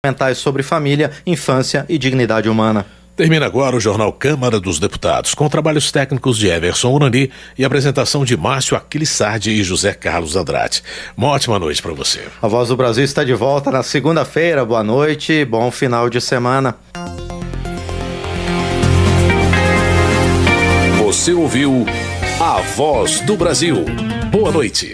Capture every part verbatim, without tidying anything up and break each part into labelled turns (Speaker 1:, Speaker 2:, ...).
Speaker 1: Mentais sobre família, infância e dignidade humana.
Speaker 2: Termina agora o Jornal Câmara dos Deputados, com trabalhos técnicos de Everson Urani e apresentação de Márcio Aquilissardi e José Carlos Andrade. Uma ótima noite para você.
Speaker 1: A Voz do Brasil está de volta na segunda-feira. Boa noite e bom final de semana.
Speaker 2: Você ouviu A Voz do Brasil. Boa noite.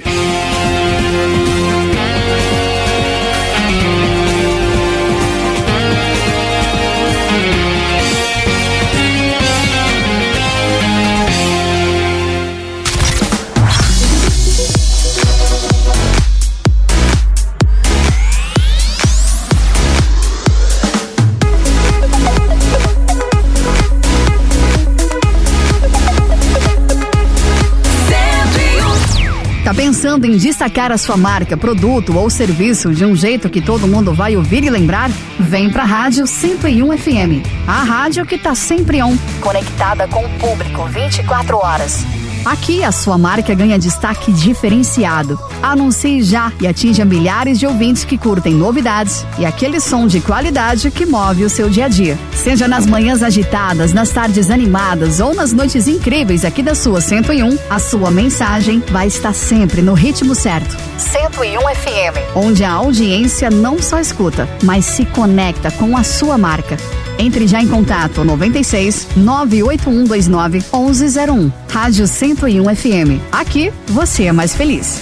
Speaker 3: Tá pensando em destacar a sua marca, produto ou serviço de um jeito que todo mundo vai ouvir e lembrar? Vem pra Rádio cento e um F M. A rádio que tá sempre on, conectada com o público vinte e quatro horas. Aqui a sua marca ganha destaque diferenciado. Anuncie já e atinja milhares de ouvintes que curtem novidades e aquele som de qualidade que move o seu dia a dia. Seja nas manhãs agitadas, nas tardes animadas ou nas noites incríveis aqui da sua cento e um, a sua mensagem vai estar sempre no ritmo certo. cento e um F M, onde a audiência não só escuta, mas se conecta com a sua marca. Entre já em contato noventa e seis, nove oito um dois nove, onze zero um. Rádio cento e um F M. Aqui você é mais feliz.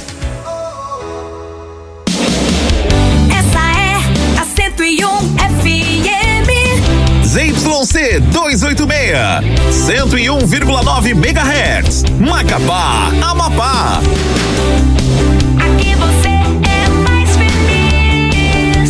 Speaker 4: Essa é a cento e um F M.
Speaker 5: Z Y C duzentos e oitenta e seis, cento e um vírgula nove megahertz. Macapá, Amapá.
Speaker 4: Aqui você é mais feliz.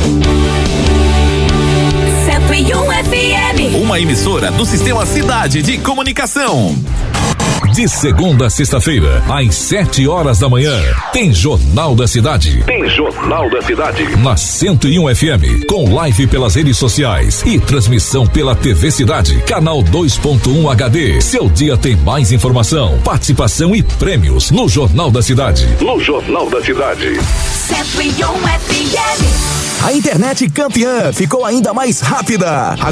Speaker 4: cento e um F M.
Speaker 5: Uma emissora do Sistema Cidade de Comunicação.
Speaker 6: De segunda a sexta-feira, às sete horas da manhã, tem Jornal da Cidade.
Speaker 2: Tem Jornal da Cidade.
Speaker 6: Na cento e um F M, com live pelas redes sociais e transmissão pela T V Cidade, canal dois ponto um H D. Seu dia tem mais informação, participação e prêmios no Jornal da Cidade.
Speaker 2: No Jornal da Cidade.
Speaker 4: cento e um F M.
Speaker 7: A internet campeã ficou ainda mais rápida.